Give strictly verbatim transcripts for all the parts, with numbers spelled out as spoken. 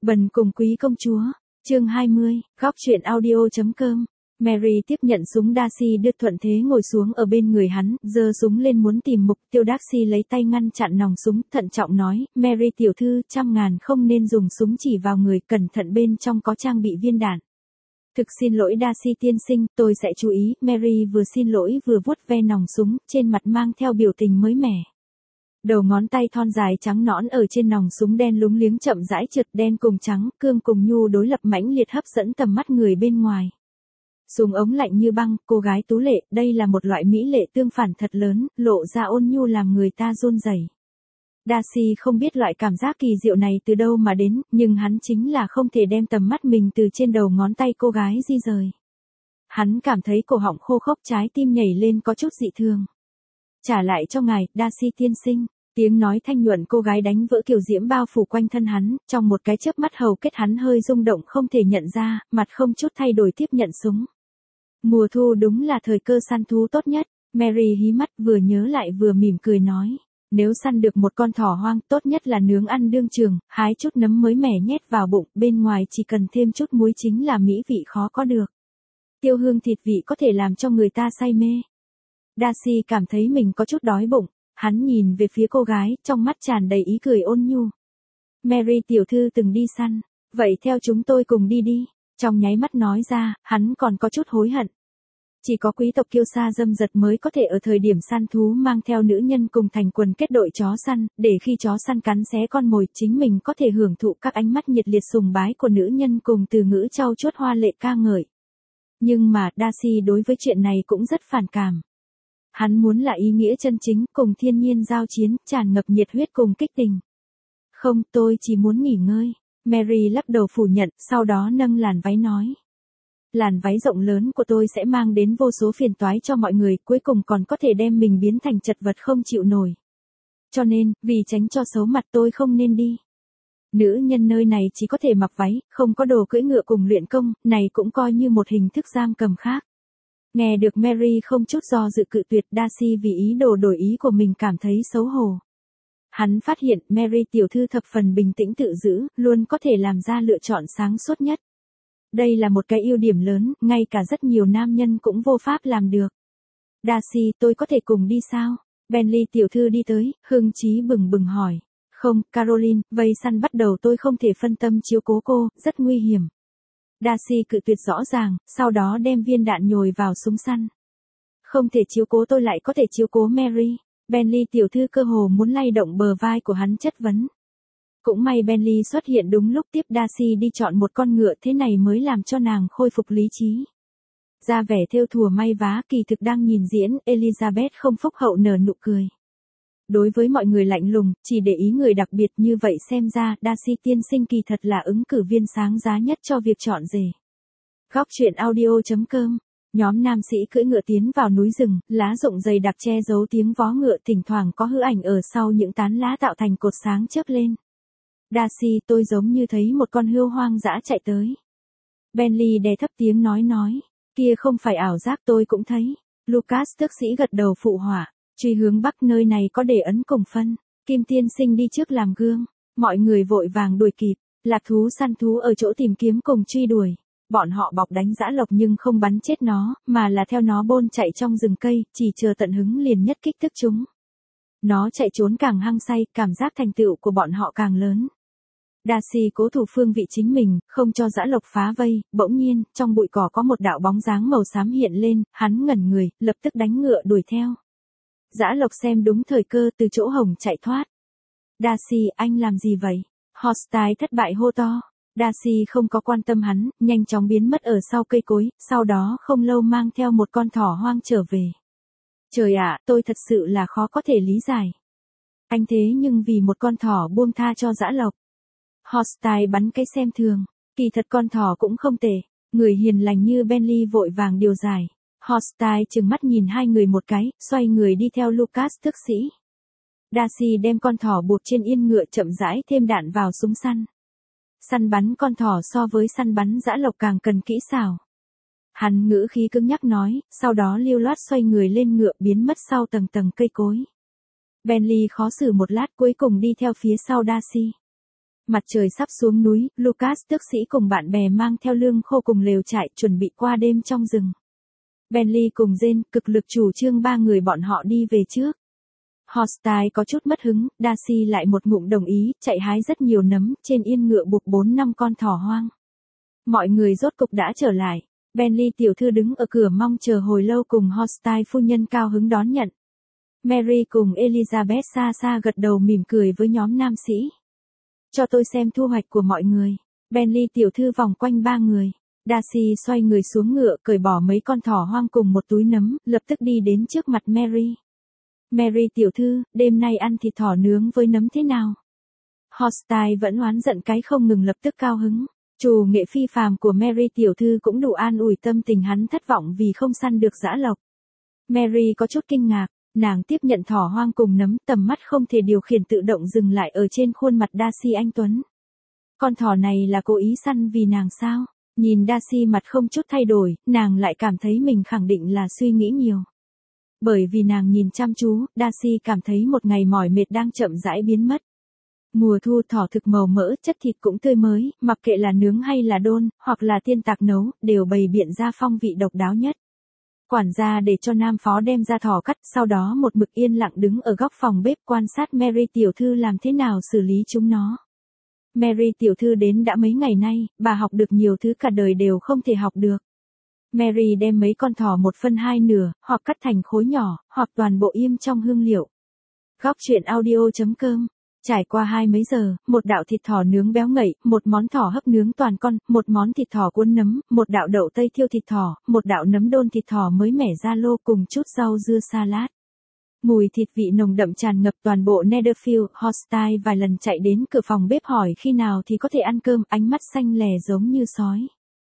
Bần cùng quý công chúa, chương hai mươi, góc truyện audio.com. Mary tiếp nhận súng, Darcy đưa thuận thế ngồi xuống ở bên người hắn, giơ súng lên muốn tìm mục tiêu. Darcy lấy tay ngăn chặn nòng súng, thận trọng nói, Mary tiểu thư, trăm ngàn không nên dùng súng chỉ vào người, cẩn thận bên trong có trang bị viên đạn. Thực xin lỗi Darcy tiên sinh, tôi sẽ chú ý. Mary vừa xin lỗi vừa vuốt ve nòng súng, trên mặt mang theo biểu tình mới mẻ. Đầu ngón tay thon dài trắng nõn ở trên nòng súng đen lúng liếng chậm rãi trượt, đen cùng trắng, cương cùng nhu đối lập mãnh liệt hấp dẫn tầm mắt người bên ngoài. Súng ống lạnh như băng, cô gái tú lệ, đây là một loại mỹ lệ tương phản thật lớn, lộ ra ôn nhu làm người ta run rẩy. Darcy không biết loại cảm giác kỳ diệu này từ đâu mà đến, nhưng hắn chính là không thể đem tầm mắt mình từ trên đầu ngón tay cô gái di rời. Hắn cảm thấy cổ họng khô khốc, trái tim nhảy lên có chút dị thường. Trả lại cho ngài, Darcy tiên sinh. Tiếng nói thanh nhuận cô gái đánh vỡ kiều diễm bao phủ quanh thân hắn, trong một cái chớp mắt hầu kết hắn hơi rung động không thể nhận ra, mặt không chút thay đổi tiếp nhận súng. Mùa thu đúng là thời cơ săn thú tốt nhất. Mary hí mắt vừa nhớ lại vừa mỉm cười nói. Nếu săn được một con thỏ hoang, tốt nhất là nướng ăn đương trường, hái chút nấm mới mẻ nhét vào bụng, bên ngoài chỉ cần thêm chút muối chính là mỹ vị khó có được. Tiêu hương thịt vị có thể làm cho người ta say mê. Darcy cảm thấy mình có chút đói bụng, hắn nhìn về phía cô gái, trong mắt tràn đầy ý cười ôn nhu. Mary tiểu thư từng đi săn, vậy theo chúng tôi cùng đi đi. Trong nháy mắt nói ra, hắn còn có chút hối hận. Chỉ có quý tộc kiêu sa dâm dật mới có thể ở thời điểm săn thú mang theo nữ nhân cùng thành quần kết đội chó săn, để khi chó săn cắn xé con mồi, chính mình có thể hưởng thụ các ánh mắt nhiệt liệt sùng bái của nữ nhân cùng từ ngữ trau chuốt hoa lệ ca ngợi. Nhưng mà, Darcy đối với chuyện này cũng rất phản cảm. Hắn muốn là ý nghĩa chân chính, cùng thiên nhiên giao chiến, tràn ngập nhiệt huyết cùng kích tình. Không, tôi chỉ muốn nghỉ ngơi. Mary lắc đầu phủ nhận, sau đó nâng làn váy nói. Làn váy rộng lớn của tôi sẽ mang đến vô số phiền toái cho mọi người, cuối cùng còn có thể đem mình biến thành chật vật không chịu nổi. Cho nên, vì tránh cho xấu mặt tôi không nên đi. Nữ nhân nơi này chỉ có thể mặc váy, không có đồ cưỡi ngựa cùng luyện công, này cũng coi như một hình thức giam cầm khác. Nghe được Mary không chút do dự cự tuyệt, Darcy vì ý đồ đổi ý của mình cảm thấy xấu hổ. Hắn phát hiện Mary tiểu thư thập phần bình tĩnh tự giữ, luôn có thể làm ra lựa chọn sáng suốt nhất. Đây là một cái ưu điểm lớn, ngay cả rất nhiều nam nhân cũng vô pháp làm được. Darcy, tôi có thể cùng đi sao? Bentley tiểu thư đi tới, hưng chí bừng bừng hỏi. Không, Caroline, vây săn bắt đầu tôi không thể phân tâm chiếu cố cô, rất nguy hiểm. Darcy cự tuyệt rõ ràng, sau đó đem viên đạn nhồi vào súng săn. Không thể chiếu cố tôi lại có thể chiếu cố Mary. Bentley tiểu thư cơ hồ muốn lay động bờ vai của hắn chất vấn. Cũng may Bentley xuất hiện đúng lúc, tiếp Darcy đi chọn một con ngựa, thế này mới làm cho nàng khôi phục lý trí. Ra vẻ thêu thùa may vá, kỳ thực đang nhìn diễn, Elizabeth không phúc hậu nở nụ cười. Đối với mọi người lạnh lùng, chỉ để ý người đặc biệt như vậy, xem ra Darcy tiên sinh kỳ thật là ứng cử viên sáng giá nhất cho việc chọn rể. Góc truyện audio.com. Nhóm nam sĩ cưỡi ngựa tiến vào núi rừng, lá rụng dày đặc che giấu tiếng vó ngựa, thỉnh thoảng có hư ảnh ở sau những tán lá tạo thành cột sáng chớp lên. Darcy, tôi giống như thấy một con hươu hoang dã chạy tới. Bentley đè thấp tiếng nói nói, kia không phải ảo giác, tôi cũng thấy. Lucas tước sĩ gật đầu phụ họa, truy hướng bắc, nơi này có để ấn cùng phân. Kim tiên sinh đi trước làm gương, mọi người vội vàng đuổi kịp. Lạc thú săn thú ở chỗ tìm kiếm cùng truy đuổi. Bọn họ bọc đánh dã lộc nhưng không bắn chết nó, mà là theo nó bôn chạy trong rừng cây, chỉ chờ tận hứng liền nhất kích thức chúng. Nó chạy trốn càng hăng say, cảm giác thành tựu của bọn họ càng lớn. Darcy cố thủ phương vị chính mình, không cho dã lộc phá vây, bỗng nhiên, trong bụi cỏ có một đạo bóng dáng màu xám hiện lên, hắn ngẩn người, lập tức đánh ngựa đuổi theo. Dã lộc xem đúng thời cơ, từ chỗ hồng chạy thoát. Darcy, anh làm gì vậy? Hostile thất bại hô to. Darcy không có quan tâm hắn, nhanh chóng biến mất ở sau cây cối, sau đó không lâu mang theo một con thỏ hoang trở về. Trời ạ, tôi thật sự là khó có thể lý giải. Anh thế nhưng vì một con thỏ buông tha cho dã lộc. Hostile bắn cái xem thường, kỳ thật con thỏ cũng không tệ. Người hiền lành như Bentley vội vàng điều giải. Hostile trừng mắt nhìn hai người một cái, xoay người đi theo Lucas tước sĩ. Darcy đem con thỏ buộc trên yên ngựa, chậm rãi thêm đạn vào súng săn. Săn bắn con thỏ so với săn bắn dã lộc càng cần kỹ xảo. Hắn ngữ khí cứng nhắc nói, sau đó lưu loát xoay người lên ngựa biến mất sau tầng tầng cây cối. Bentley khó xử một lát cuối cùng đi theo phía sau Darcy. Mặt trời sắp xuống núi, Lucas tước sĩ cùng bạn bè mang theo lương khô cùng lều trại chuẩn bị qua đêm trong rừng. Bentley cùng Jane cực lực chủ trương ba người bọn họ đi về trước. Hostile có chút mất hứng, Darcy lại một ngụm đồng ý, chạy hái rất nhiều nấm, trên yên ngựa buộc bốn năm con thỏ hoang. Mọi người rốt cục đã trở lại. Bentley tiểu thư đứng ở cửa mong chờ hồi lâu cùng Hostile phu nhân cao hứng đón nhận. Mary cùng Elizabeth xa xa gật đầu mỉm cười với nhóm nam sĩ. Cho tôi xem thu hoạch của mọi người. Bentley tiểu thư vòng quanh ba người. Darcy xoay người xuống ngựa cởi bỏ mấy con thỏ hoang cùng một túi nấm, lập tức đi đến trước mặt Mary. Mary tiểu thư, đêm nay ăn thịt thỏ nướng với nấm thế nào? Hostile vẫn oán giận cái không ngừng lập tức cao hứng. Trù nghệ phi phàm của Mary tiểu thư cũng đủ an ủi tâm tình hắn thất vọng vì không săn được dã lộc. Mary có chút kinh ngạc, nàng tiếp nhận thỏ hoang cùng nấm, tầm mắt không thể điều khiển tự động dừng lại ở trên khuôn mặt Darcy anh tuấn. Con thỏ này là cố ý săn vì nàng sao? Nhìn Darcy mặt không chút thay đổi, nàng lại cảm thấy mình khẳng định là suy nghĩ nhiều. Bởi vì nàng nhìn chăm chú, Darcy cảm thấy một ngày mỏi mệt đang chậm rãi biến mất. Mùa thu thỏ thực màu mỡ, chất thịt cũng tươi mới, mặc kệ là nướng hay là đôn, hoặc là tiên tạc nấu, đều bày biện ra phong vị độc đáo nhất. Quản gia để cho nam phó đem ra thỏ cắt, sau đó một mực yên lặng đứng ở góc phòng bếp quan sát Mary tiểu thư làm thế nào xử lý chúng nó. Mary tiểu thư đến đã mấy ngày nay, bà học được nhiều thứ cả đời đều không thể học được. Mary đem mấy con thỏ một phân hai nửa, hoặc cắt thành khối nhỏ, hoặc toàn bộ im trong hương liệu. Góc truyện audio chấm com. Trải qua hai mấy giờ, một đạo thịt thỏ nướng béo ngậy, một món thỏ hấp nướng toàn con, một món thịt thỏ cuốn nấm, một đạo đậu tây thiêu thịt thỏ, một đạo nấm đôn thịt thỏ mới mẻ ra lô cùng chút rau dưa salad. Mùi thịt vị nồng đậm tràn ngập toàn bộ Netherfield. Hostile vài lần chạy đến cửa phòng bếp hỏi khi nào thì có thể ăn cơm, ánh mắt xanh lè giống như sói.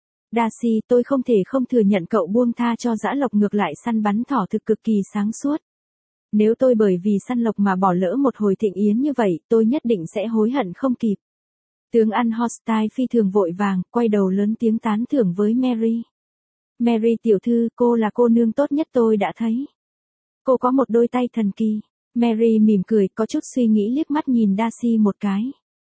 Darcy, tôi không thể không thừa nhận cậu buông tha cho dã lộc ngược lại săn bắn thỏ thực cực kỳ sáng suốt. Nếu tôi bởi vì săn lộc mà bỏ lỡ một hồi thịnh yến như vậy, tôi nhất định sẽ hối hận không kịp. Tướng ăn Hostile phi thường vội vàng, quay đầu lớn tiếng tán thưởng với Mary. Mary tiểu thư, cô là cô nương tốt nhất tôi đã thấy. Cô có một đôi tay thần kỳ. Mary mỉm cười, có chút suy nghĩ liếc mắt nhìn Darcy một cái.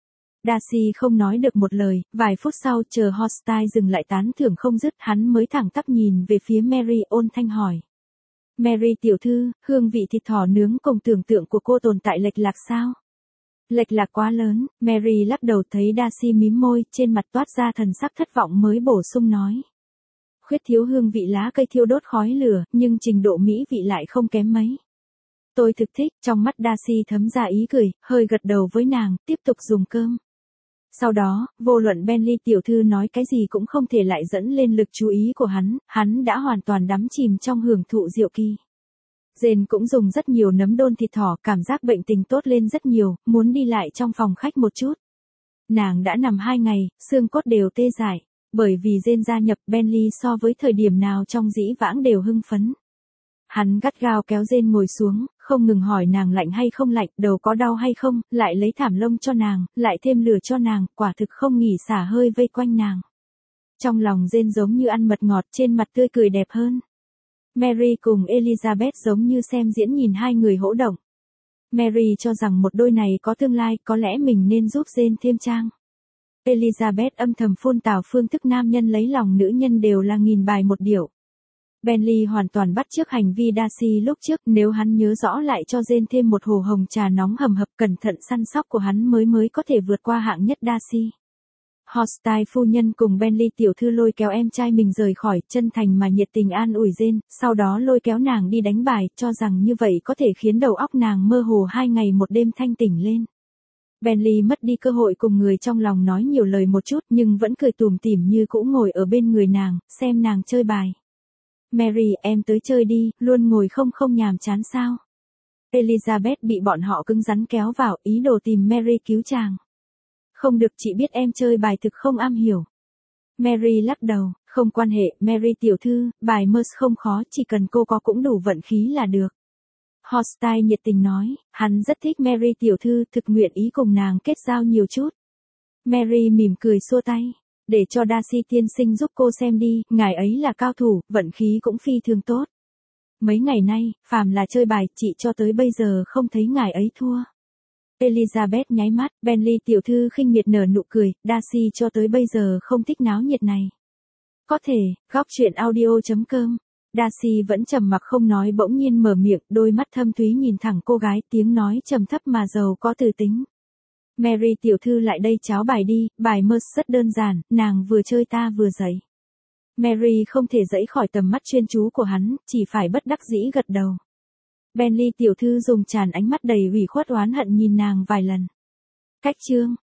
Darcy không nói được một lời, vài phút sau chờ Hostile dừng lại tán thưởng không dứt, hắn mới thẳng tắp nhìn về phía Mary ôn thanh hỏi. Mary tiểu thư, hương vị thịt thỏ nướng cùng tưởng tượng của cô tồn tại lệch lạc sao? Lệch lạc quá lớn, Mary lắc đầu thấy Darcy mím môi, trên mặt toát ra thần sắc thất vọng mới bổ sung nói. Khuyết thiếu hương vị lá cây thiêu đốt khói lửa, nhưng trình độ mỹ vị lại không kém mấy. Tôi thực thích, trong mắt Darcy thấm ra ý cười, hơi gật đầu với nàng, tiếp tục dùng cơm. Sau đó, vô luận Bentley tiểu thư nói cái gì cũng không thể lại dẫn lên lực chú ý của hắn, hắn đã hoàn toàn đắm chìm trong hưởng thụ diệu kỳ. Jane cũng dùng rất nhiều nấm đôn thịt thỏ, cảm giác bệnh tình tốt lên rất nhiều, muốn đi lại trong phòng khách một chút. Nàng đã nằm hai ngày, xương cốt đều tê dại, bởi vì Jane gia nhập, Bentley so với thời điểm nào trong dĩ vãng đều hưng phấn. Hắn gắt gao kéo Jane ngồi xuống, không ngừng hỏi nàng lạnh hay không lạnh, đầu có đau hay không, lại lấy thảm lông cho nàng, lại thêm lửa cho nàng, quả thực không nghỉ xả hơi vây quanh nàng. Trong lòng Jane giống như ăn mật ngọt, trên mặt tươi cười đẹp hơn. Mary cùng Elizabeth giống như xem diễn nhìn hai người hỗ động. Mary cho rằng một đôi này có tương lai, có lẽ mình nên giúp Jane thêm trang. Elizabeth âm thầm phun tào phương thức nam nhân lấy lòng nữ nhân đều là nghìn bài một điệu. Bentley hoàn toàn bắt chước hành vi Darcy lúc trước, nếu hắn nhớ rõ lại cho Jane thêm một hồ hồng trà nóng hầm hập, cẩn thận săn sóc của hắn mới mới có thể vượt qua hạng nhất Darcy. Hostile phu nhân cùng Bentley tiểu thư lôi kéo em trai mình rời khỏi, chân thành mà nhiệt tình an ủi Jane, sau đó lôi kéo nàng đi đánh bài, cho rằng như vậy có thể khiến đầu óc nàng mơ hồ hai ngày một đêm thanh tỉnh lên. Bentley mất đi cơ hội cùng người trong lòng nói nhiều lời một chút, nhưng vẫn cười tủm tỉm như cũ ngồi ở bên người nàng, xem nàng chơi bài. Mary, em tới chơi đi, luôn ngồi không không nhàm chán sao? Elizabeth bị bọn họ cứng rắn kéo vào, ý đồ tìm Mary cứu chàng. Không được, chị biết em chơi bài thực không am hiểu. Mary lắc đầu, không quan hệ, Mary tiểu thư, bài Merce không khó, chỉ cần cô có cũng đủ vận khí là được. Hostile nhiệt tình nói, hắn rất thích Mary tiểu thư, thực nguyện ý cùng nàng kết giao nhiều chút. Mary mỉm cười xua tay, để cho Darcy tiên sinh giúp cô xem đi, ngài ấy là cao thủ, vận khí cũng phi thường tốt. Mấy ngày nay, phàm là chơi bài, chị cho tới bây giờ không thấy ngài ấy thua. Elizabeth nháy mắt, Bentley tiểu thư khinh miệt nở nụ cười, Darcy cho tới bây giờ không thích náo nhiệt này. Có thể, góc chuyện audio chấm com. Darcy vẫn trầm mặc không nói bỗng nhiên mở miệng, đôi mắt thâm thúy nhìn thẳng cô gái, tiếng nói trầm thấp mà giàu có từ tính. Mary tiểu thư lại đây cháo bài đi, bài mơ rất đơn giản, nàng vừa chơi ta vừa dạy. Mary không thể dẫy khỏi tầm mắt chuyên chú của hắn, chỉ phải bất đắc dĩ gật đầu. Bentley tiểu thư dùng tràn ánh mắt đầy ủy khuất oán hận nhìn nàng vài lần. Cách chương.